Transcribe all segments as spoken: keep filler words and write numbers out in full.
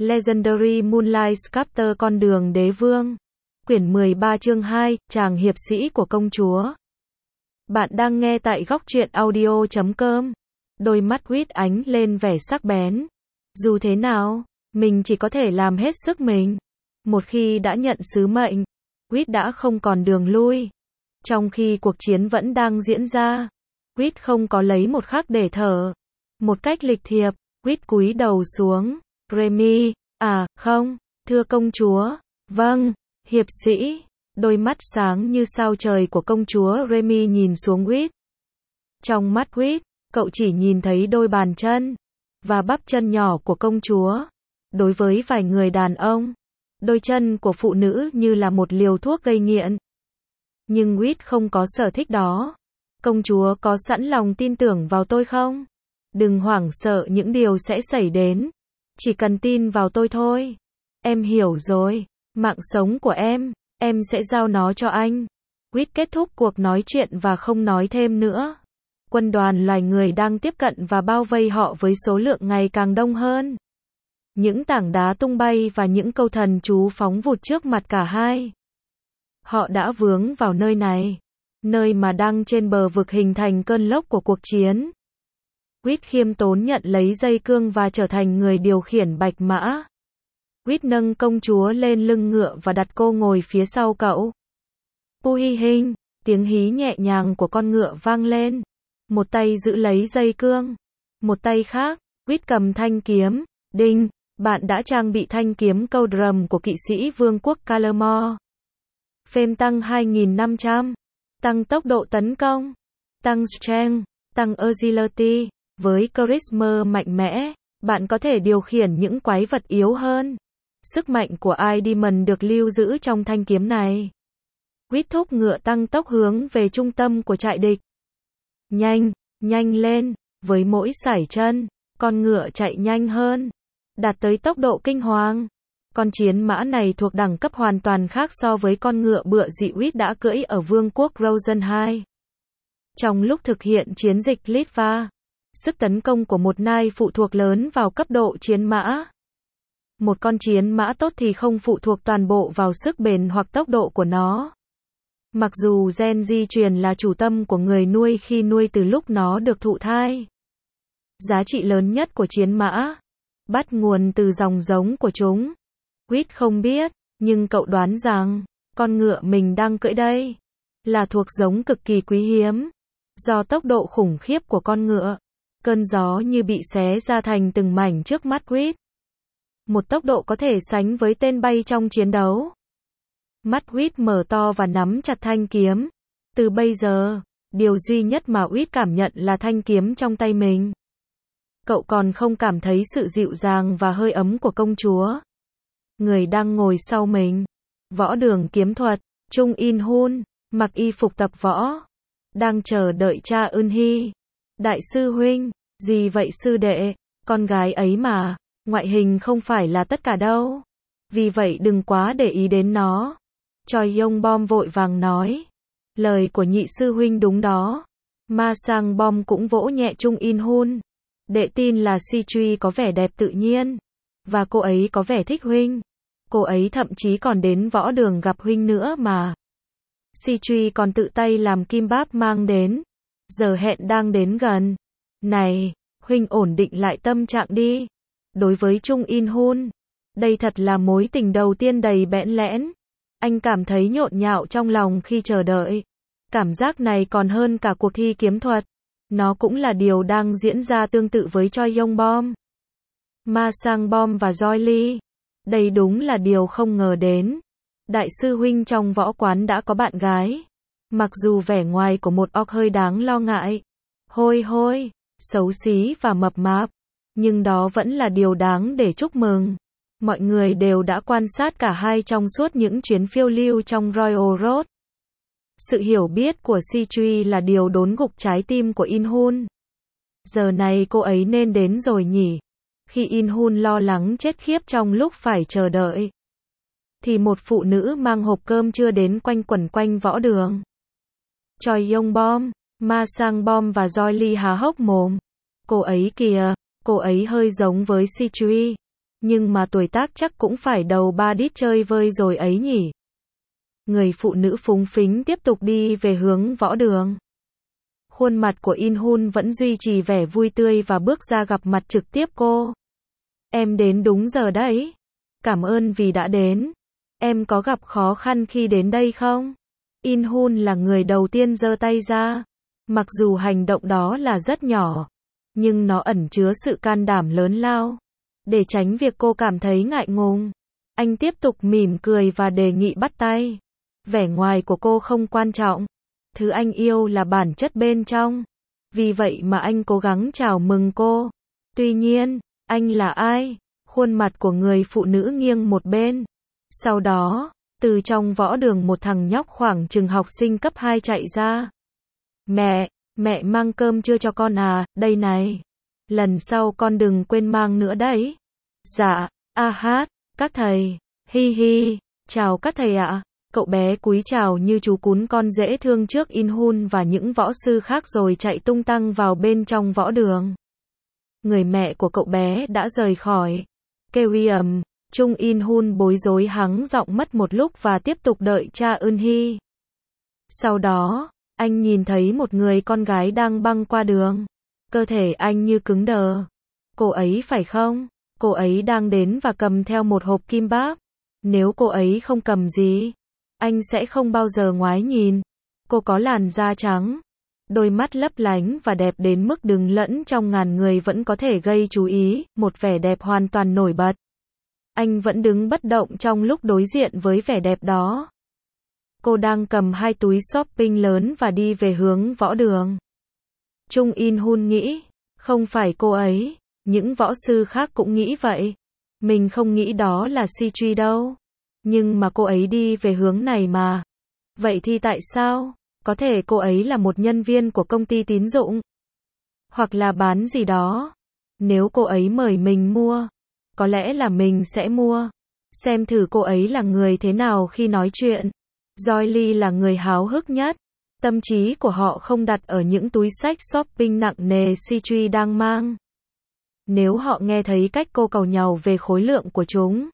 Legendary Moonlight Sculptor Con đường đế vương. Quyển mười ba chương hai, chàng hiệp sĩ của công chúa. Bạn đang nghe tại góc truyện audio chấm com. Đôi mắt Quýt ánh lên vẻ sắc bén. Dù thế nào, mình chỉ có thể làm hết sức mình. Một khi đã nhận sứ mệnh, Quýt đã không còn đường lui. Trong khi cuộc chiến vẫn đang diễn ra, Quýt không có lấy một khắc để thở. Một cách lịch thiệp, Quýt cúi đầu xuống. Remy, à, không, thưa công chúa. Vâng, hiệp sĩ. Đôi mắt sáng như sao trời của công chúa Remy nhìn xuống Quýt. Trong mắt Quýt, cậu chỉ nhìn thấy đôi bàn chân và bắp chân nhỏ của công chúa. Đối với vài người đàn ông, đôi chân của phụ nữ như là một liều thuốc gây nghiện. Nhưng Quýt không có sở thích đó. Công chúa có sẵn lòng tin tưởng vào tôi không? Đừng hoảng sợ những điều sẽ xảy đến. Chỉ cần tin vào tôi thôi. Em hiểu rồi. Mạng sống của em, em sẽ giao nó cho anh. Quýt kết thúc cuộc nói chuyện và không nói thêm nữa. Quân đoàn loài người đang tiếp cận và bao vây họ với số lượng ngày càng đông hơn. Những tảng đá tung bay và những câu thần chú phóng vụt trước mặt cả hai. Họ đã vướng vào nơi này. Nơi mà đang trên bờ vực hình thành cơn lốc của cuộc chiến. Quýt khiêm tốn nhận lấy dây cương và trở thành người điều khiển bạch mã. Quýt nâng công chúa lên lưng ngựa và đặt cô ngồi phía sau cậu. Pu hi hình, tiếng hí nhẹ nhàng của con ngựa vang lên. Một tay giữ lấy dây cương. Một tay khác, Quýt cầm thanh kiếm. Đinh, bạn đã trang bị thanh kiếm câu drum của kỵ sĩ vương quốc Calamore. Phêm tăng hai nghìn năm trăm. Tăng tốc độ tấn công. Tăng strength. Tăng agility. Với charisma mạnh mẽ, bạn có thể điều khiển những quái vật yếu hơn. Sức mạnh của Idemon được lưu giữ trong thanh kiếm này. Quýt thúc ngựa tăng tốc hướng về trung tâm của trại địch. Nhanh, nhanh lên, với mỗi sải chân, con ngựa chạy nhanh hơn, đạt tới tốc độ kinh hoàng. Con chiến mã này thuộc đẳng cấp hoàn toàn khác so với con ngựa bựa dị Quýt đã cưỡi ở vương quốc Rosen hai. Trong lúc thực hiện chiến dịch Litva, sức tấn công của một nai phụ thuộc lớn vào cấp độ chiến mã. Một con chiến mã tốt thì không phụ thuộc toàn bộ vào sức bền hoặc tốc độ của nó. Mặc dù gen di truyền là chủ tâm của người nuôi khi nuôi từ lúc nó được thụ thai. Giá trị lớn nhất của chiến mã bắt nguồn từ dòng giống của chúng. Quýt không biết, nhưng cậu đoán rằng con ngựa mình đang cưỡi đây là thuộc giống cực kỳ quý hiếm. Do tốc độ khủng khiếp của con ngựa, cơn gió như bị xé ra thành từng mảnh trước mắt Quýt. Một tốc độ có thể sánh với tên bay trong chiến đấu. Mắt Quýt mở to và nắm chặt thanh kiếm. Từ bây giờ, điều duy nhất mà Quýt cảm nhận là thanh kiếm trong tay mình. Cậu còn không cảm thấy sự dịu dàng và hơi ấm của công chúa. Người đang ngồi sau mình. Võ đường kiếm thuật, Chung In Hun, mặc y phục tập võ. Đang chờ đợi cha Eun Hee. Đại sư huynh, gì vậy sư đệ, con gái ấy mà, ngoại hình không phải là tất cả đâu. Vì vậy đừng quá để ý đến nó. Choi Yong Bom vội vàng nói. Lời của nhị sư huynh đúng đó. Ma Sang Bom cũng vỗ nhẹ Chung In Hun. Đệ tin là Si Truy có vẻ đẹp tự nhiên. Và cô ấy có vẻ thích huynh. Cô ấy thậm chí còn đến võ đường gặp huynh nữa mà. Si Truy còn tự tay làm kim báp mang đến. Giờ hẹn đang đến gần. Này, huynh ổn định lại tâm trạng đi. Đối với Chung In Hun, đây thật là mối tình đầu tiên đầy bẽn lẽn. Anh cảm thấy nhộn nhạo trong lòng khi chờ đợi. Cảm giác này còn hơn cả cuộc thi kiếm thuật. Nó cũng là điều đang diễn ra tương tự với Choi Yong Bom, Ma Sang Bom và Joy Lee. Đây đúng là điều không ngờ đến. Đại sư huynh trong võ quán đã có bạn gái. Mặc dù vẻ ngoài của một orc hơi đáng lo ngại. Hôi hôi, xấu xí và mập mạp. Nhưng đó vẫn là điều đáng để chúc mừng. Mọi người đều đã quan sát cả hai trong suốt những chuyến phiêu lưu trong Royal Road. Sự hiểu biết của Si Truy là điều đốn gục trái tim của In Hun. Giờ này cô ấy nên đến rồi nhỉ? Khi In Hun lo lắng chết khiếp trong lúc phải chờ đợi, thì một phụ nữ mang hộp cơm chưa đến quanh quẩn quanh võ đường. Choi Yong Bom, Ma Sang Bom và Joy Lee há hốc mồm. Cô ấy kìa, cô ấy hơi giống với Si Truy. Nhưng mà tuổi tác chắc cũng phải đầu ba đít chơi vơi rồi ấy nhỉ. Người phụ nữ phúng phính tiếp tục đi về hướng võ đường. Khuôn mặt của In Hun vẫn duy trì vẻ vui tươi và bước ra gặp mặt trực tiếp cô. Em đến đúng giờ đấy. Cảm ơn vì đã đến. Em có gặp khó khăn khi đến đây không? In Hun là người đầu tiên giơ tay ra. Mặc dù hành động đó là rất nhỏ, nhưng nó ẩn chứa sự can đảm lớn lao. Để tránh việc cô cảm thấy ngại ngùng, anh tiếp tục mỉm cười và đề nghị bắt tay. Vẻ ngoài của cô không quan trọng. Thứ anh yêu là bản chất bên trong. Vì vậy mà anh cố gắng chào mừng cô. Tuy nhiên, anh là ai? Khuôn mặt của người phụ nữ nghiêng một bên. Sau đó, từ trong võ đường một thằng nhóc khoảng chừng học sinh cấp hai chạy ra. Mẹ, mẹ mang cơm chưa cho con à, đây này. Lần sau con đừng quên mang nữa đấy. Dạ, a hát, các thầy, hi hi, chào các thầy ạ. Cậu bé cúi chào như chú cún con dễ thương trước In Hun và những võ sư khác rồi chạy tung tăng vào bên trong võ đường. Người mẹ của cậu bé đã rời khỏi. Kêu ầm, Chung In Hun bối rối hắng giọng mất một lúc và tiếp tục đợi cha Eun Hee. Sau đó, anh nhìn thấy một người con gái đang băng qua đường. Cơ thể anh như cứng đờ. Cô ấy phải không? Cô ấy đang đến và cầm theo một hộp kim báp. Nếu cô ấy không cầm gì, anh sẽ không bao giờ ngoái nhìn. Cô có làn da trắng, đôi mắt lấp lánh và đẹp đến mức đứng lẫn trong ngàn người vẫn có thể gây chú ý, một vẻ đẹp hoàn toàn nổi bật. Anh vẫn đứng bất động trong lúc đối diện với vẻ đẹp đó. Cô đang cầm hai túi shopping lớn và đi về hướng võ đường. Chung In Hun nghĩ, không phải cô ấy, những võ sư khác cũng nghĩ vậy. Mình không nghĩ đó là Si Truy đâu. Nhưng mà cô ấy đi về hướng này mà. Vậy thì tại sao? Có thể cô ấy là một nhân viên của công ty tín dụng. Hoặc là bán gì đó. Nếu cô ấy mời mình mua, có lẽ là mình sẽ mua. Xem thử cô ấy là người thế nào khi nói chuyện. Joy Lee là người háo hức nhất. Tâm trí của họ không đặt ở những túi xách shopping nặng nề Si Truy đang mang. Nếu họ nghe thấy cách cô cầu nhàu về khối lượng của chúng,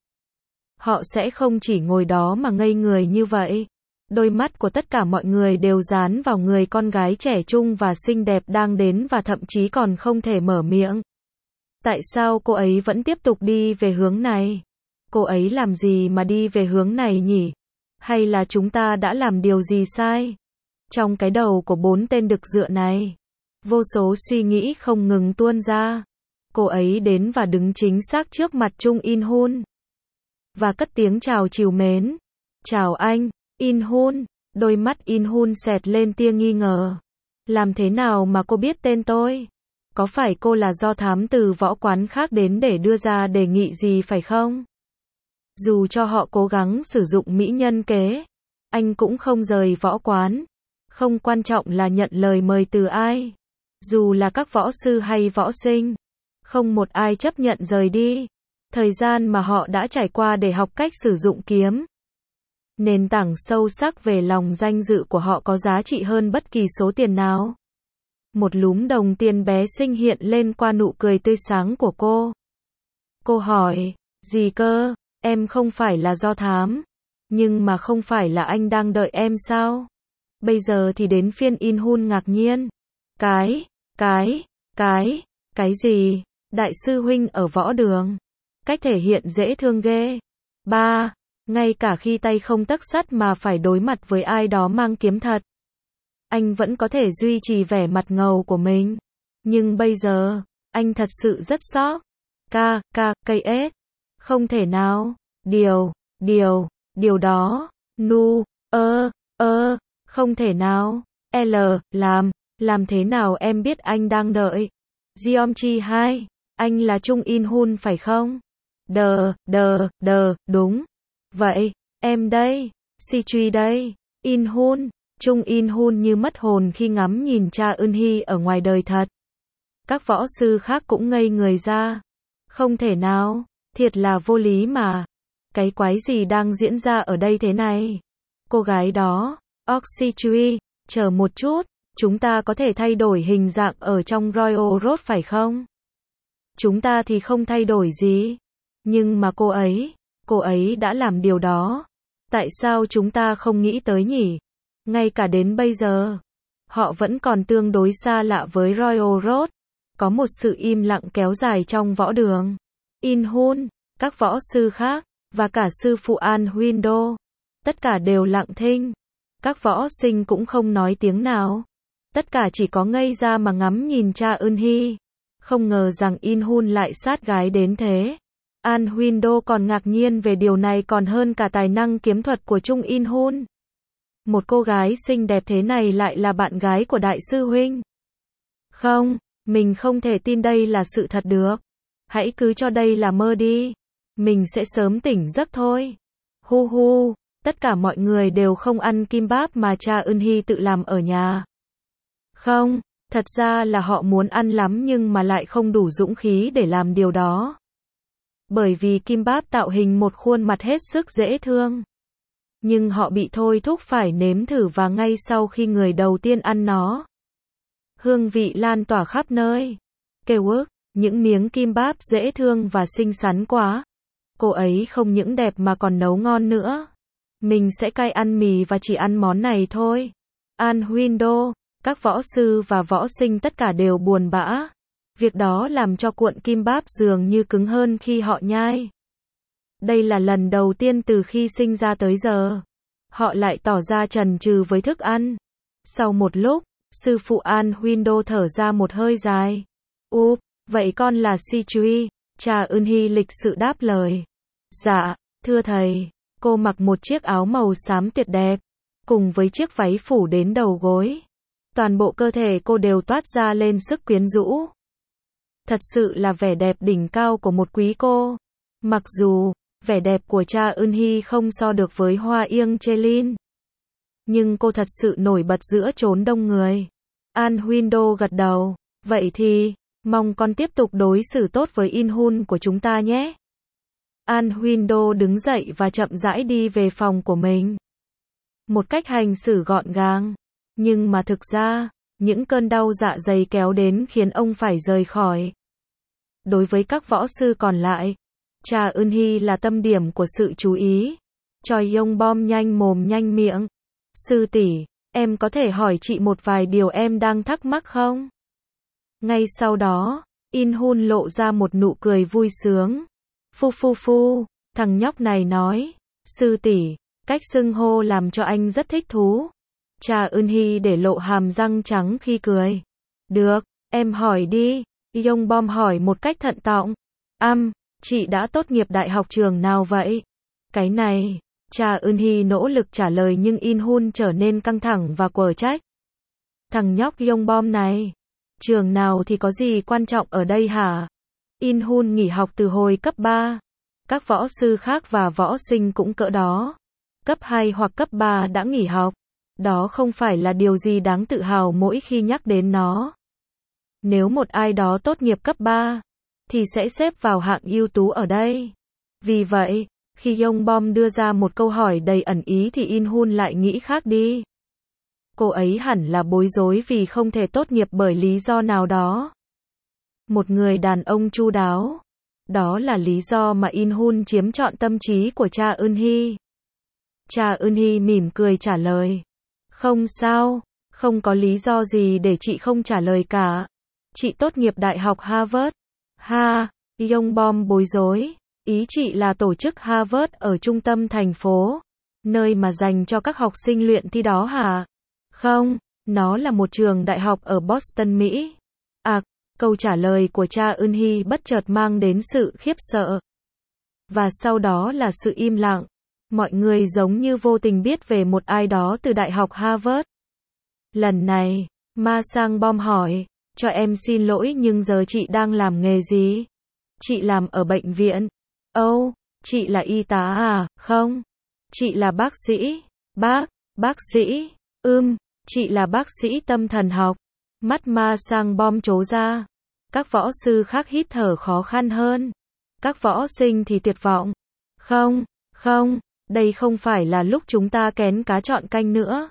họ sẽ không chỉ ngồi đó mà ngây người như vậy. Đôi mắt của tất cả mọi người đều dán vào người con gái trẻ trung và xinh đẹp đang đến và thậm chí còn không thể mở miệng. Tại sao cô ấy vẫn tiếp tục đi về hướng này? Cô ấy làm gì mà đi về hướng này nhỉ? Hay là chúng ta đã làm điều gì sai? Trong cái đầu của bốn tên đực dựa này, vô số suy nghĩ không ngừng tuôn ra. Cô ấy đến và đứng chính xác trước mặt Chung In Hun. Và cất tiếng chào trìu mến. Chào anh, In Hun. Đôi mắt In Hun xẹt lên tia nghi ngờ. Làm thế nào mà cô biết tên tôi? Có phải cô là do thám từ võ quán khác đến để đưa ra đề nghị gì phải không? Dù cho họ cố gắng sử dụng mỹ nhân kế, anh cũng không rời võ quán. Không quan trọng là nhận lời mời từ ai. Dù là các võ sư hay võ sinh, không một ai chấp nhận rời đi. Thời gian mà họ đã trải qua để học cách sử dụng kiếm. Nền tảng sâu sắc về lòng danh dự của họ có giá trị hơn bất kỳ số tiền nào. Một lúm đồng tiền bé xinh hiện lên qua nụ cười tươi sáng của cô. Cô hỏi, gì cơ, em không phải là do thám. Nhưng mà không phải là anh đang đợi em sao? Bây giờ thì đến phiên In Hun ngạc nhiên. Cái, cái, cái, cái gì? Đại sư huynh ở võ đường. Cách thể hiện dễ thương ghê. Ba, ngay cả khi tay không tấc sắt mà phải đối mặt với ai đó mang kiếm thật, anh vẫn có thể duy trì vẻ mặt ngầu của mình. Nhưng bây giờ, anh thật sự rất sốc. K, K, cây S. Không thể nào. Điều, điều, điều đó. Nu, ơ, ơ, không thể nào. L, làm, làm thế nào em biết anh đang đợi? Jeomchi hai, anh là Chung In Hun phải không? Đờ, đờ, đờ, đúng. Vậy, em đây, Si Truy đây, In Hun. Chung In Hun như mất hồn khi ngắm nhìn cha Eun Hee ở ngoài đời thật. Các võ sư khác cũng ngây người ra. Không thể nào, thiệt là vô lý mà. Cái quái gì đang diễn ra ở đây thế này? Cô gái đó, Ok Si Truy, chờ một chút, chúng ta có thể thay đổi hình dạng ở trong Royal Road phải không? Chúng ta thì không thay đổi gì. Nhưng mà cô ấy, cô ấy đã làm điều đó. Tại sao chúng ta không nghĩ tới nhỉ? Ngay cả đến bây giờ, họ vẫn còn tương đối xa lạ với Royal Road. Có một sự im lặng kéo dài trong võ đường. In-hun, các võ sư khác, và cả sư phụ An Window. Tất cả đều lặng thinh. Các võ sinh cũng không nói tiếng nào. Tất cả chỉ có ngây ra mà ngắm nhìn cha Eun-hee. Không ngờ rằng In-hun lại sát gái đến thế. An Window còn ngạc nhiên về điều này còn hơn cả tài năng kiếm thuật của Chung In-hun. Một cô gái xinh đẹp thế này lại là bạn gái của đại sư huynh. Không, mình không thể tin đây là sự thật được. Hãy cứ cho đây là mơ đi. Mình sẽ sớm tỉnh giấc thôi. Hu hu, tất cả mọi người đều không ăn kimbap mà cha Eun-hee tự làm ở nhà. Không, thật ra là họ muốn ăn lắm nhưng mà lại không đủ dũng khí để làm điều đó. Bởi vì kimbap tạo hình một khuôn mặt hết sức dễ thương. Nhưng họ bị thôi thúc phải nếm thử và ngay sau khi người đầu tiên ăn nó, hương vị lan tỏa khắp nơi. Kewok, những miếng kimbap dễ thương và xinh xắn quá. Cô ấy không những đẹp mà còn nấu ngon nữa. Mình sẽ cai ăn mì và chỉ ăn món này thôi. An Window, các võ sư và võ sinh tất cả đều buồn bã. Việc đó làm cho cuộn kimbap dường như cứng hơn khi họ nhai. Đây là lần đầu tiên từ khi sinh ra tới giờ. Họ lại tỏ ra chần chừ với thức ăn. Sau một lúc, sư phụ An Window thở ra một hơi dài. Úp, vậy con là Si Chui, cha Eun-hee lịch sự đáp lời. Dạ, thưa thầy. Cô mặc một chiếc áo màu xám tuyệt đẹp, cùng với chiếc váy phủ đến đầu gối. Toàn bộ cơ thể cô đều toát ra lên sức quyến rũ. Thật sự là vẻ đẹp đỉnh cao của một quý cô. Mặc dù, vẻ đẹp của cha Eun-hee không so được với Hoa Yêng Chelin. Nhưng cô thật sự nổi bật giữa chốn đông người. An Window gật đầu. Vậy thì, mong con tiếp tục đối xử tốt với In-hun của chúng ta nhé. An Window đứng dậy và chậm rãi đi về phòng của mình. Một cách hành xử gọn gàng. Nhưng mà thực ra, những cơn đau dạ dày kéo đến khiến ông phải rời khỏi. Đối với các võ sư còn lại, cha Eun-hee là tâm điểm của sự chú ý. Choi Yong-bom nhanh mồm nhanh miệng. Sư tỷ, em có thể hỏi chị một vài điều em đang thắc mắc không? Ngay sau đó, In-hun lộ ra một nụ cười vui sướng. Phu phu phu, thằng nhóc này nói. Sư tỷ, cách xưng hô làm cho anh rất thích thú. Cha Eun-hee để lộ hàm răng trắng khi cười. Được, em hỏi đi. Yong-bom hỏi một cách thận trọng. Am, chị đã tốt nghiệp đại học trường nào vậy? Cái này, cha Eun-hee nỗ lực trả lời nhưng In-hun trở nên căng thẳng và quở trách. Thằng nhóc Yong-bom này, trường nào thì có gì quan trọng ở đây hả? In-hun nghỉ học từ hồi cấp ba. Các võ sư khác và võ sinh cũng cỡ đó. Cấp hai hoặc cấp ba đã nghỉ học. Đó không phải là điều gì đáng tự hào mỗi khi nhắc đến nó. Nếu một ai đó tốt nghiệp cấp ba, thì sẽ xếp vào hạng ưu tú ở đây. Vì vậy, khi Yong-bom đưa ra một câu hỏi đầy ẩn ý thì In-hun lại nghĩ khác đi. Cô ấy hẳn là bối rối vì không thể tốt nghiệp bởi lý do nào đó. Một người đàn ông chu đáo. Đó là lý do mà In-hun chiếm trọn tâm trí của cha Eun-hee. Cha Eun-hee mỉm cười trả lời. Không sao, không có lý do gì để chị không trả lời cả. Chị tốt nghiệp Đại học Harvard. Ha, Yong-bom bối rối. Ý chị là tổ chức Harvard ở trung tâm thành phố. Nơi mà dành cho các học sinh luyện thi đó hả? Không, nó là một trường đại học ở Boston, Mỹ. À, câu trả lời của cha Eun-hee bất chợt mang đến sự khiếp sợ. Và sau đó là sự im lặng. Mọi người giống như vô tình biết về một ai đó từ Đại học Harvard. Lần này, Ma Sang-bom hỏi, cho em xin lỗi nhưng giờ chị đang làm nghề gì? Chị làm ở bệnh viện. Ồ, oh, chị là y tá à? Không. Chị là bác sĩ. Bác, bác sĩ. Ừm, chị là bác sĩ tâm thần học. Mắt Ma Sang-bom trố ra. Các võ sư khác hít thở khó khăn hơn. Các võ sinh thì tuyệt vọng. Không, không, đây không phải là lúc chúng ta kén cá chọn canh nữa.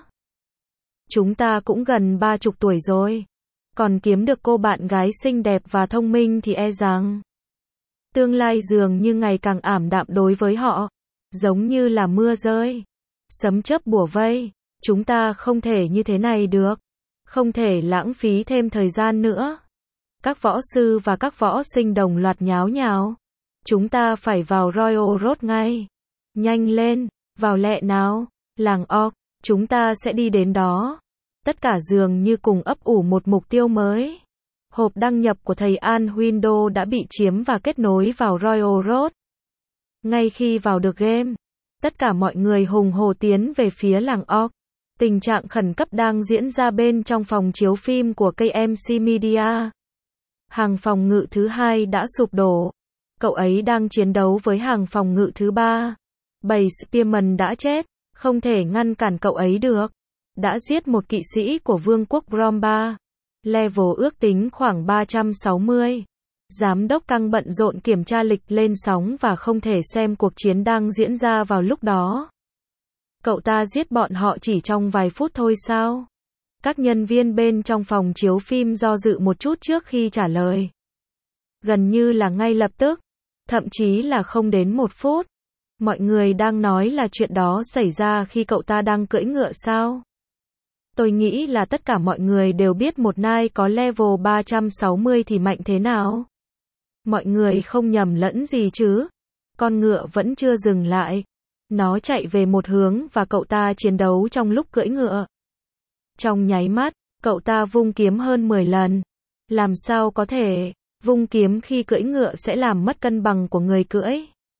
Chúng ta cũng gần ba chục tuổi rồi. Còn kiếm được cô bạn gái xinh đẹp và thông minh thì e rằng Tương lai dường như ngày càng ảm đạm đối với họ, giống như là mưa rơi, sấm chớp bủa vây. Chúng ta không thể như thế này được, không thể lãng phí thêm thời gian nữa. Các võ sư và các võ sinh đồng loạt nháo nhào. Chúng ta phải vào Royal Road ngay. Nhanh lên, vào lẹ nào, làng Orc, chúng ta sẽ đi đến đó. Tất cả dường như cùng ấp ủ một mục tiêu mới. Hộp đăng nhập của thầy An Windows đã bị chiếm và kết nối vào Royal Road. Ngay khi vào được game, tất cả mọi người hùng hổ tiến về phía làng Orc. Tình trạng khẩn cấp đang diễn ra bên trong phòng chiếu phim của ca em xê Media. Hàng phòng ngự thứ hai đã sụp đổ. Cậu ấy đang chiến đấu với hàng phòng ngự thứ ba. Bầy Spearman đã chết, không thể ngăn cản cậu ấy được. Đã giết một kỵ sĩ của vương quốc Bromba. Level ước tính khoảng ba trăm sáu mươi. Giám đốc căng bận rộn kiểm tra lịch lên sóng và không thể xem cuộc chiến đang diễn ra vào lúc đó. Cậu ta giết bọn họ chỉ trong vài phút thôi sao? Các nhân viên bên trong phòng chiếu phim do dự một chút trước khi trả lời. Gần như là ngay lập tức, thậm chí là không đến một phút. Mọi người đang nói là chuyện đó xảy ra khi cậu ta đang cưỡi ngựa sao? Tôi nghĩ là tất cả mọi người đều biết một nai có level ba trăm sáu mươi thì mạnh thế nào. Mọi người không nhầm lẫn gì chứ? Con ngựa vẫn chưa dừng lại. Nó chạy về một hướng và cậu ta chiến đấu trong lúc cưỡi ngựa. Trong nháy mắt, cậu ta vung kiếm hơn mười lần. Làm sao có thể, vung kiếm khi cưỡi ngựa sẽ làm mất cân bằng của người cưỡi.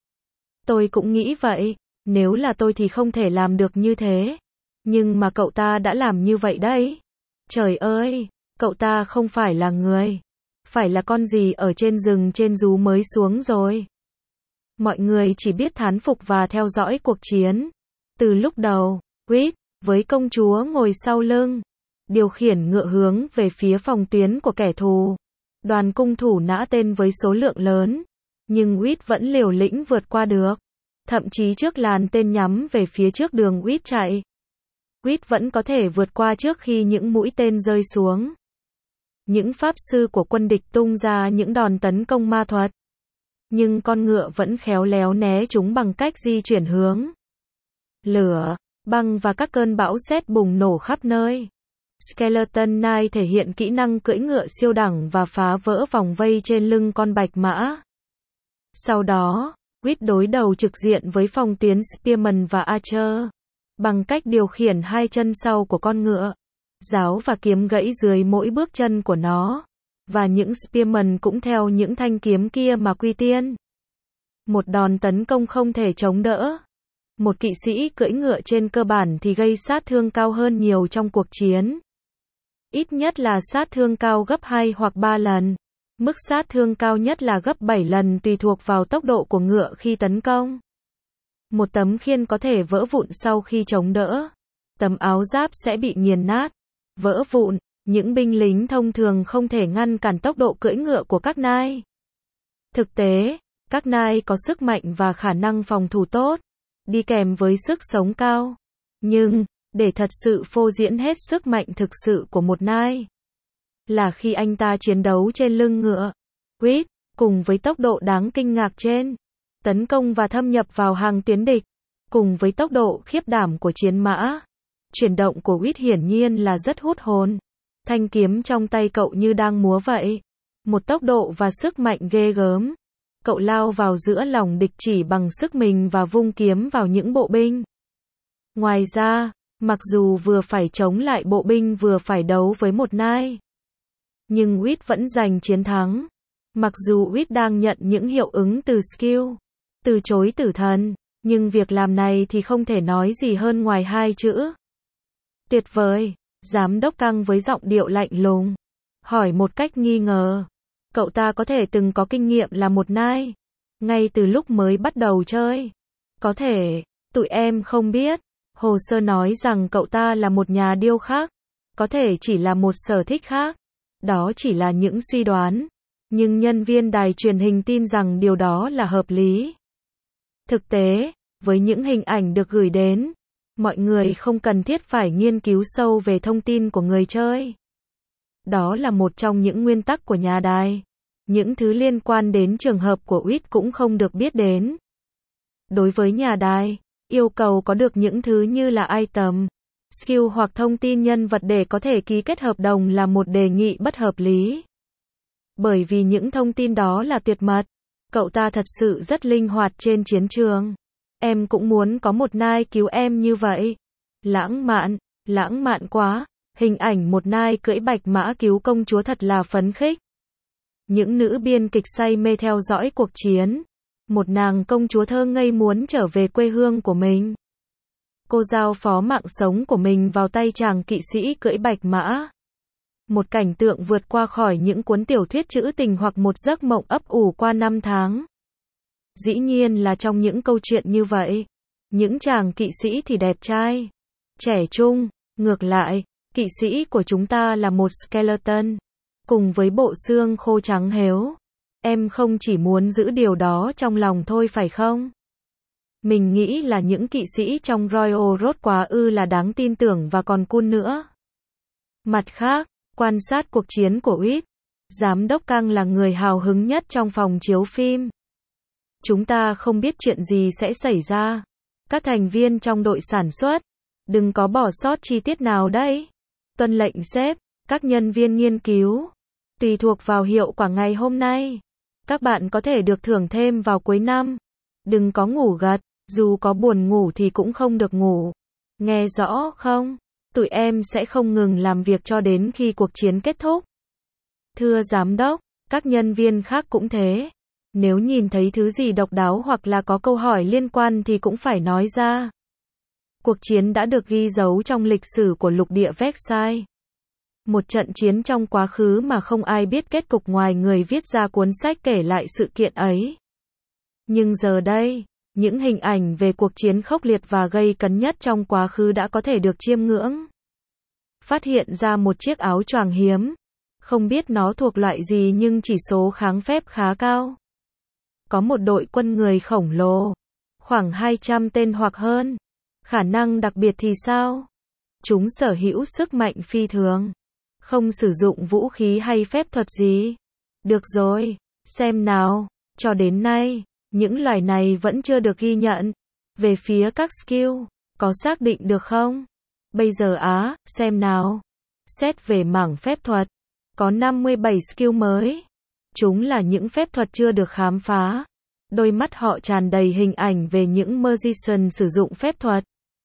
Tôi cũng nghĩ vậy, nếu là tôi thì không thể làm được như thế. Nhưng mà cậu ta đã làm như vậy đấy. Trời ơi, cậu ta không phải là người. Phải là con gì ở trên rừng trên rú mới xuống rồi. Mọi người chỉ biết thán phục và theo dõi cuộc chiến. Từ lúc đầu, Quýt, với công chúa ngồi sau lưng, điều khiển ngựa hướng về phía phòng tuyến của kẻ thù. Đoàn cung thủ nã tên với số lượng lớn, nhưng Quýt vẫn liều lĩnh vượt qua được. Thậm chí trước làn tên nhắm về phía trước đường Quýt chạy. Quýt vẫn có thể vượt qua trước khi những mũi tên rơi xuống. Những pháp sư của quân địch tung ra những đòn tấn công ma thuật. Nhưng con ngựa vẫn khéo léo né chúng bằng cách di chuyển hướng. Lửa, băng và các cơn bão sét bùng nổ khắp nơi. Skeleton Knight thể hiện kỹ năng cưỡi ngựa siêu đẳng và phá vỡ vòng vây trên lưng con bạch mã. Sau đó, Quýt đối đầu trực diện với phòng tuyến Spearman và Archer. Bằng cách điều khiển hai chân sau của con ngựa. Giáo và kiếm gãy dưới mỗi bước chân của nó. Và những Spearman cũng theo những thanh kiếm kia mà quy tiên. Một đòn tấn công không thể chống đỡ. Một kỵ sĩ cưỡi ngựa trên cơ bản thì gây sát thương cao hơn nhiều trong cuộc chiến. Ít nhất là sát thương cao gấp hai hoặc ba lần. Mức sát thương cao nhất là gấp bảy lần tùy thuộc vào tốc độ của ngựa khi tấn công. Một tấm khiên có thể vỡ vụn sau khi chống đỡ. Tấm áo giáp sẽ bị nghiền nát, vỡ vụn. Những binh lính thông thường không thể ngăn cản tốc độ cưỡi ngựa của các nai. Thực tế, các nai có sức mạnh và khả năng phòng thủ tốt, đi kèm với sức sống cao. Nhưng, để thật sự phô diễn hết sức mạnh thực sự của một nai, là khi anh ta chiến đấu trên lưng ngựa. Quýt, cùng với tốc độ đáng kinh ngạc trên, tấn công và thâm nhập vào hàng tuyến địch, cùng với tốc độ khiếp đảm của chiến mã. Chuyển động của Quýt hiển nhiên là rất hút hồn. Thanh kiếm trong tay cậu như đang múa vậy. Một tốc độ và sức mạnh ghê gớm. Cậu lao vào giữa lòng địch chỉ bằng sức mình và vung kiếm vào những bộ binh. Ngoài ra, mặc dù vừa phải chống lại bộ binh vừa phải đấu với một nai, nhưng Quýt vẫn giành chiến thắng. Mặc dù Quýt đang nhận những hiệu ứng từ skill, từ chối tử thần, nhưng việc làm này thì không thể nói gì hơn ngoài hai chữ. Tuyệt vời. Giám đốc căng với giọng điệu lạnh lùng. Hỏi một cách nghi ngờ. Cậu ta có thể từng có kinh nghiệm là một nai. Ngay từ lúc mới bắt đầu chơi. Có thể, tụi em không biết. Hồ sơ nói rằng cậu ta là một nhà điêu khắc. Có thể chỉ là một sở thích khác. Đó chỉ là những suy đoán. Nhưng nhân viên đài truyền hình tin rằng điều đó là hợp lý. Thực tế, với những hình ảnh được gửi đến, mọi người không cần thiết phải nghiên cứu sâu về thông tin của người chơi. Đó là một trong những nguyên tắc của nhà đài. Những thứ liên quan đến trường hợp của Uýt cũng không được biết đến. Đối với nhà đài, yêu cầu có được những thứ như là item, skill hoặc thông tin nhân vật để có thể ký kết hợp đồng là một đề nghị bất hợp lý. Bởi vì những thông tin đó là tuyệt mật. Cậu ta thật sự rất linh hoạt trên chiến trường. Em cũng muốn có một nai cứu em như vậy. Lãng mạn, lãng mạn quá. Hình ảnh một nai cưỡi bạch mã cứu công chúa thật là phấn khích. Những nữ biên kịch say mê theo dõi cuộc chiến. Một nàng công chúa thơ ngây muốn trở về quê hương của mình. Cô giao phó mạng sống của mình vào tay chàng kỵ sĩ cưỡi bạch mã. Một cảnh tượng vượt qua khỏi những cuốn tiểu thuyết trữ tình hoặc một giấc mộng ấp ủ qua năm tháng. Dĩ nhiên là trong những câu chuyện như vậy, những chàng kỵ sĩ thì đẹp trai, trẻ trung. Ngược lại, kỵ sĩ của chúng ta là một skeleton, cùng với bộ xương khô trắng héo. Em không chỉ muốn giữ điều đó trong lòng thôi phải không? Mình nghĩ là những kỵ sĩ trong Royal Road quá ư là đáng tin tưởng và còn cool nữa. Mặt khác, quan sát cuộc chiến của Uýt, Giám đốc Kang là người hào hứng nhất trong phòng chiếu phim. Chúng ta không biết chuyện gì sẽ xảy ra. Các thành viên trong đội sản xuất, đừng có bỏ sót chi tiết nào đấy. Tuân lệnh sếp, các nhân viên nghiên cứu. Tùy thuộc vào hiệu quả ngày hôm nay, các bạn có thể được thưởng thêm vào cuối năm. Đừng có ngủ gật, dù có buồn ngủ thì cũng không được ngủ. Nghe rõ không? Tụi em sẽ không ngừng làm việc cho đến khi cuộc chiến kết thúc. Thưa giám đốc, các nhân viên khác cũng thế. Nếu nhìn thấy thứ gì độc đáo hoặc là có câu hỏi liên quan thì cũng phải nói ra. Cuộc chiến đã được ghi dấu trong lịch sử của lục địa Versailles. Một trận chiến trong quá khứ mà không ai biết kết cục ngoài người viết ra cuốn sách kể lại sự kiện ấy. Nhưng giờ đây, những hình ảnh về cuộc chiến khốc liệt và gây cấn nhất trong quá khứ đã có thể được chiêm ngưỡng. Phát hiện ra một chiếc áo choàng hiếm. Không biết nó thuộc loại gì nhưng chỉ số kháng phép khá cao. Có một đội quân người khổng lồ. Khoảng hai trăm tên hoặc hơn. Khả năng đặc biệt thì sao? Chúng sở hữu sức mạnh phi thường. Không sử dụng vũ khí hay phép thuật gì. Được rồi, xem nào. Cho đến nay, những loài này vẫn chưa được ghi nhận. Về phía các skill, có xác định được không? Bây giờ á, xem nào. Xét về mảng phép thuật, có năm mươi bảy skill mới. Chúng là những phép thuật chưa được khám phá. Đôi mắt họ tràn đầy hình ảnh về những magician sử dụng phép thuật.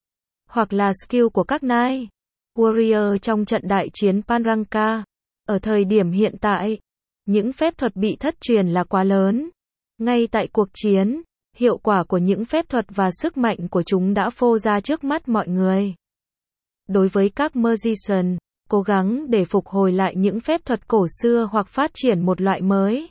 Hoặc là skill của các knight warrior trong trận đại chiến Panranka. Ở thời điểm hiện tại, những phép thuật bị thất truyền là quá lớn. Ngay tại cuộc chiến, hiệu quả của những phép thuật và sức mạnh của chúng đã phô ra trước mắt mọi người. Đối với các magician, cố gắng để phục hồi lại những phép thuật cổ xưa hoặc phát triển một loại mới.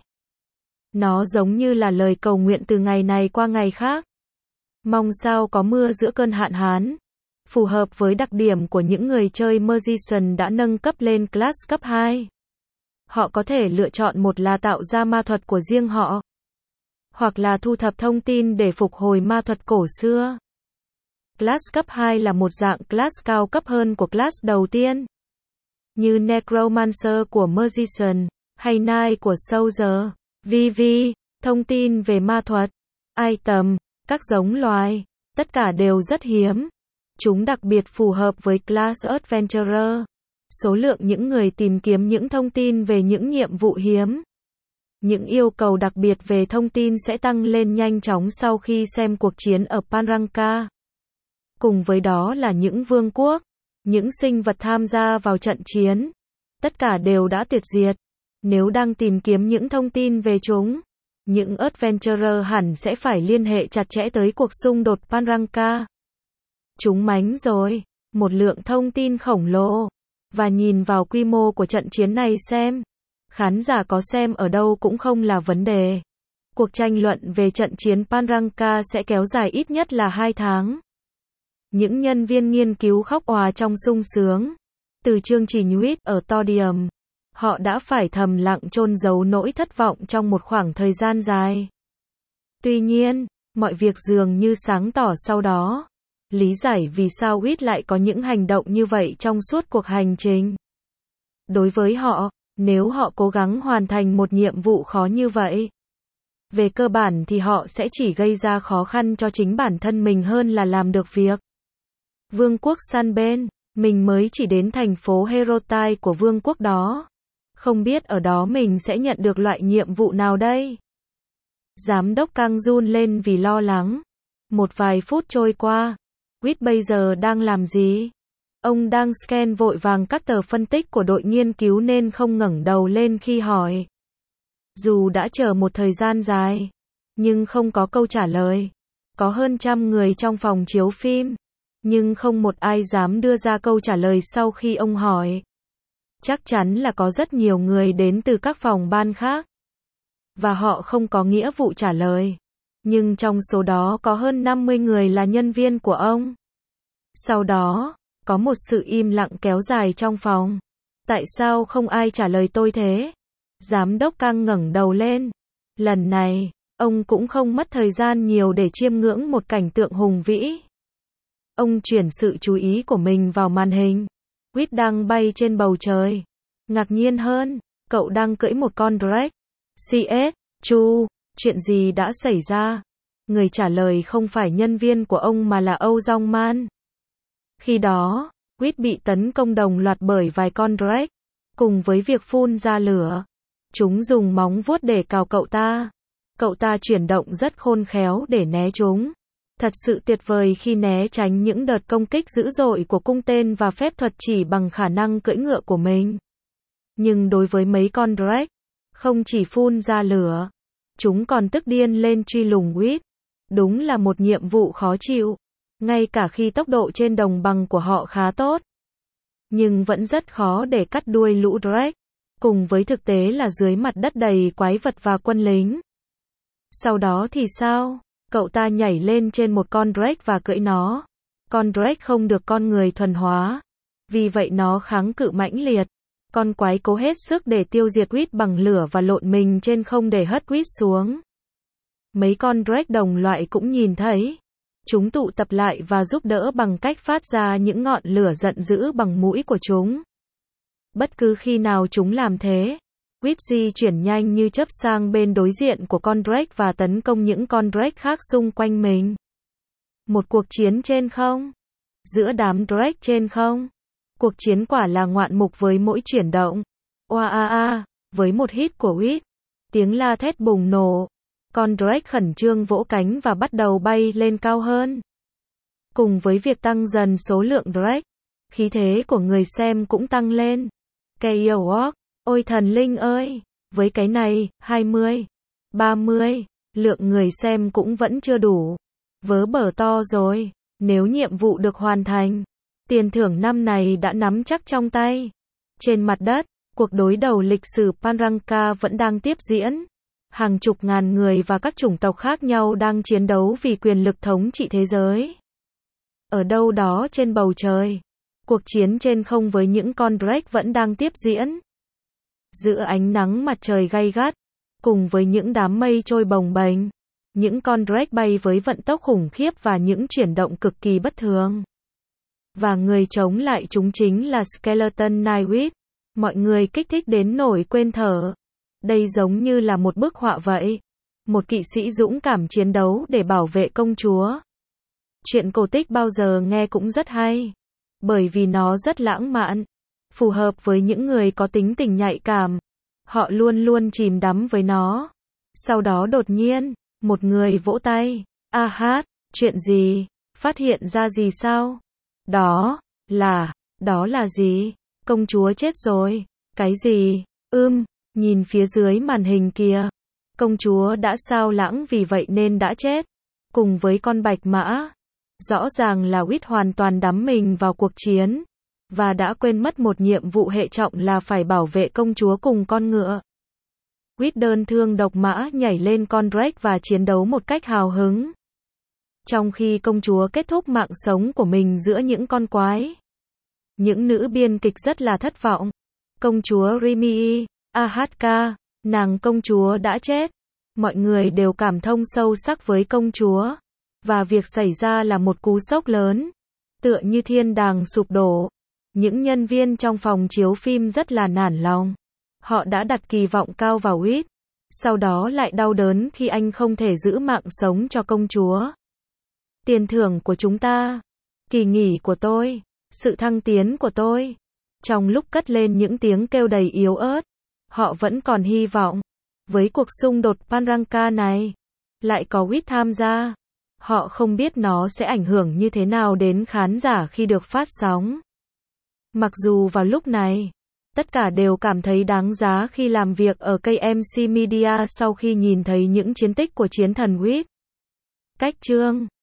Nó giống như là lời cầu nguyện từ ngày này qua ngày khác. Mong sao có mưa giữa cơn hạn hán. Phù hợp với đặc điểm của những người chơi magician đã nâng cấp lên class cấp hai. Họ có thể lựa chọn một là tạo ra ma thuật của riêng họ, hoặc là thu thập thông tin để phục hồi ma thuật cổ xưa. Class cấp hai là một dạng class cao cấp hơn của class đầu tiên, như Necromancer của Magician, hay Knight của Soldier. vê vê, thông tin về ma thuật, item, các giống loài, tất cả đều rất hiếm. Chúng đặc biệt phù hợp với class Adventurer. Số lượng những người tìm kiếm những thông tin về những nhiệm vụ hiếm. Những yêu cầu đặc biệt về thông tin sẽ tăng lên nhanh chóng sau khi xem cuộc chiến ở Panranka. Cùng với đó là những vương quốc, những sinh vật tham gia vào trận chiến. Tất cả đều đã tuyệt diệt. Nếu đang tìm kiếm những thông tin về chúng, những Adventurer hẳn sẽ phải liên hệ chặt chẽ tới cuộc xung đột Panranka. Chúng mánh rồi, một lượng thông tin khổng lồ. Và nhìn vào quy mô của trận chiến này xem, khán giả có xem ở đâu cũng không là vấn đề. Cuộc tranh luận về trận chiến Panranka sẽ kéo dài ít nhất là hai tháng. Những nhân viên nghiên cứu khóc òa trong sung sướng. Từ chương trình Uýt ở Todium, họ đã phải thầm lặng chôn giấu nỗi thất vọng trong một khoảng thời gian dài. Tuy nhiên, mọi việc dường như sáng tỏ sau đó. Lý giải vì sao Uýt lại có những hành động như vậy trong suốt cuộc hành trình. Đối với họ, Nếu họ cố gắng hoàn thành một nhiệm vụ khó như vậy, về cơ bản thì họ sẽ chỉ gây ra khó khăn cho chính bản thân mình hơn là làm được việc. Vương quốc Sanben, mình mới chỉ đến thành phố Herotai của vương quốc đó. Không biết ở đó mình sẽ nhận được loại nhiệm vụ nào đây? Giám đốc Kang run lên vì lo lắng. Một vài phút trôi qua. Quýt bây giờ đang làm gì? Ông đang scan vội vàng các tờ phân tích của đội nghiên cứu nên không ngẩng đầu lên khi hỏi. Dù đã chờ một thời gian dài, nhưng không có câu trả lời. Có hơn trăm người trong phòng chiếu phim, nhưng không một ai dám đưa ra câu trả lời sau khi ông hỏi. Chắc chắn là có rất nhiều người đến từ các phòng ban khác, và họ không có nghĩa vụ trả lời. Nhưng trong số đó có hơn năm mươi người là nhân viên của ông. Sau đó, có một sự im lặng kéo dài trong phòng. Tại sao không ai trả lời tôi thế? Giám đốc Kang ngẩng đầu lên. Lần này, ông cũng không mất thời gian nhiều để chiêm ngưỡng một cảnh tượng hùng vĩ. Ông chuyển sự chú ý của mình vào màn hình. Quýt đang bay trên bầu trời. Ngạc nhiên hơn, cậu đang cưỡi một con drake. xê ét, Chu, chuyện gì đã xảy ra? Người trả lời không phải nhân viên của ông mà là Âu Dong Man. Khi đó, Quýt bị tấn công đồng loạt bởi vài con drake. Cùng với việc phun ra lửa, chúng dùng móng vuốt để cào cậu ta. Cậu ta chuyển động rất khôn khéo để né chúng. Thật sự tuyệt vời khi né tránh những đợt công kích dữ dội của cung tên và phép thuật chỉ bằng khả năng cưỡi ngựa của mình. Nhưng đối với mấy con drake, không chỉ phun ra lửa, chúng còn tức điên lên truy lùng Quýt. Đúng là một nhiệm vụ khó chịu, ngay cả khi tốc độ trên đồng bằng của họ khá tốt. Nhưng vẫn rất khó để cắt đuôi lũ drake, cùng với thực tế là dưới mặt đất đầy quái vật và quân lính. Sau đó thì sao? Cậu ta nhảy lên trên một con drake và cưỡi nó. Con drake không được con người thuần hóa, vì vậy nó kháng cự mãnh liệt. Con quái cố hết sức để tiêu diệt Quýt bằng lửa và lộn mình trên không để hất Quýt xuống. Mấy con drake đồng loại cũng nhìn thấy. Chúng tụ tập lại và giúp đỡ bằng cách phát ra những ngọn lửa giận dữ bằng mũi của chúng. Bất cứ khi nào chúng làm thế, Quýt di chuyển nhanh như chớp sang bên đối diện của con drake và tấn công những con drake khác xung quanh mình. Một cuộc chiến trên không. Giữa đám drake trên không. Cuộc chiến quả là ngoạn mục với mỗi chuyển động. Oa a a, với một hit của Quýt, tiếng la thét bùng nổ. Con drake khẩn trương vỗ cánh và bắt đầu bay lên cao hơn. Cùng với việc tăng dần số lượng drake, khí thế của người xem cũng tăng lên. Keywalk, ôi thần linh ơi, với cái này, hai mươi, ba mươi, lượng người xem cũng vẫn chưa đủ. Vớ bở to rồi, nếu nhiệm vụ được hoàn thành, tiền thưởng năm này đã nắm chắc trong tay. Trên mặt đất, cuộc đối đầu lịch sử Panranka vẫn đang tiếp diễn. Hàng chục ngàn người và các chủng tộc khác nhau đang chiến đấu vì quyền lực thống trị thế giới. Ở đâu đó trên bầu trời, cuộc chiến trên không với những con drake vẫn đang tiếp diễn. Giữa ánh nắng mặt trời gay gắt, cùng với những đám mây trôi bồng bềnh, những con drake bay với vận tốc khủng khiếp và những chuyển động cực kỳ bất thường. Và người chống lại chúng chính là Skeleton Knight. Mọi người kích thích đến nỗi quên thở. Đây giống như là một bức họa vậy. Một kỵ sĩ dũng cảm chiến đấu để bảo vệ công chúa. Chuyện cổ tích bao giờ nghe cũng rất hay. Bởi vì nó rất lãng mạn. Phù hợp với những người có tính tình nhạy cảm. Họ luôn luôn chìm đắm với nó. Sau đó đột nhiên, một người vỗ tay. A hát, chuyện gì? Phát hiện ra gì sao? Đó, là, đó là gì? Công chúa chết rồi. Cái gì? Ưm, nhìn phía dưới màn hình kìa. Công chúa đã sao lãng vì vậy nên đã chết. Cùng với con bạch mã. Rõ ràng là Quýt hoàn toàn đắm mình vào cuộc chiến. Và đã quên mất một nhiệm vụ hệ trọng là phải bảo vệ công chúa cùng con ngựa. Quýt đơn thương độc mã nhảy lên con drake và chiến đấu một cách hào hứng. Trong khi công chúa kết thúc mạng sống của mình giữa những con quái. Những nữ biên kịch rất là thất vọng. Công chúa Rimi, Ahaka, nàng công chúa đã chết. Mọi người đều cảm thông sâu sắc với công chúa. Và việc xảy ra là một cú sốc lớn. Tựa như thiên đàng sụp đổ. Những nhân viên trong phòng chiếu phim rất là nản lòng. Họ đã đặt kỳ vọng cao vào Reed, sau đó lại đau đớn khi anh không thể giữ mạng sống cho công chúa. Tiền thưởng của chúng ta, kỳ nghỉ của tôi, sự thăng tiến của tôi. Trong lúc cất lên những tiếng kêu đầy yếu ớt, họ vẫn còn hy vọng. Với cuộc xung đột Panranka này, lại có Reed tham gia. Họ không biết nó sẽ ảnh hưởng như thế nào đến khán giả khi được phát sóng. Mặc dù vào lúc này, tất cả đều cảm thấy đáng giá khi làm việc ở ca em xê Media sau khi nhìn thấy những chiến tích của chiến thần Reed. Cách chương